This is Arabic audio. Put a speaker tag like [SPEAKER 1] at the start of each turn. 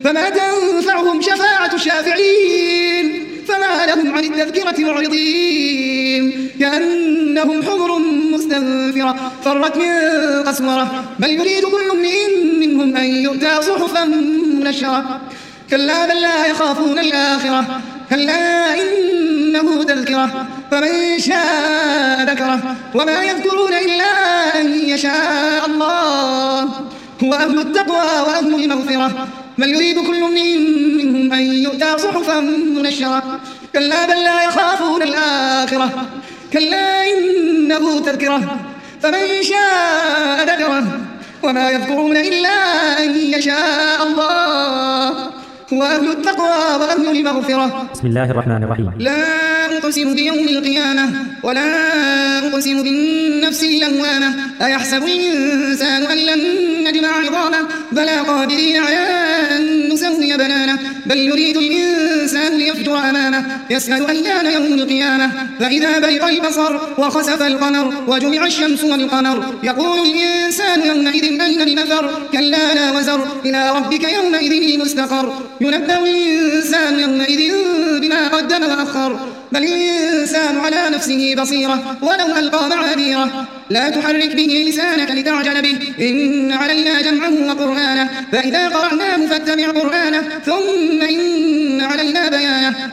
[SPEAKER 1] فما تنفعهم شفاعة الشافعين فما لهم عن التذكرة معرضين كأنهم حمر مستنفرة فرت من قسورة بل يريد كل امرئ منهم أن يؤتى صحفا منشرة كلا بل لا يخافون الآخرة كلا إنه تذكرة فمن شاء ذكره وما يذكرون إلا أن يشاء الله هو أهل التقوى وأهل المغفرة بل يريد كل منهم أن يؤتى صحفا منشرة كلا بل لا يخافون الآخرة كلا إنه تذكرة فمن شاء ذكره وما يذكرون إلا أن يشاء الله هو أهل التقوى وأهل المغفرة.
[SPEAKER 2] بسم الله الرحمن الرحيم.
[SPEAKER 1] لا أقسم بيوم القيامة ولا أقسم بالنفس اللوامة أيحسب الإنسان أن لن نجمع عظامه بلى قادرين على أن نسوي بنانه بل يريد الإنسان ليفجر أمامه يسأل أيان يوم القيامة فإذا برق البصر وخسف القمر وجمع الشمس والقمر يقول الإنسان يومئذ أين المفر كلا لا وزر إلى ربك يومئذ المستقر ينبأ الإنسان يومئذ بما قدم وأخر بل الإنسان على نفسه بصيرة ولو ألقى معاذيره لا تحرك به لسانك لتعجل به إن علينا جمعه وقرآنه فإذا قرأناه فاتبع قرآنه ثم إن علينا بيانه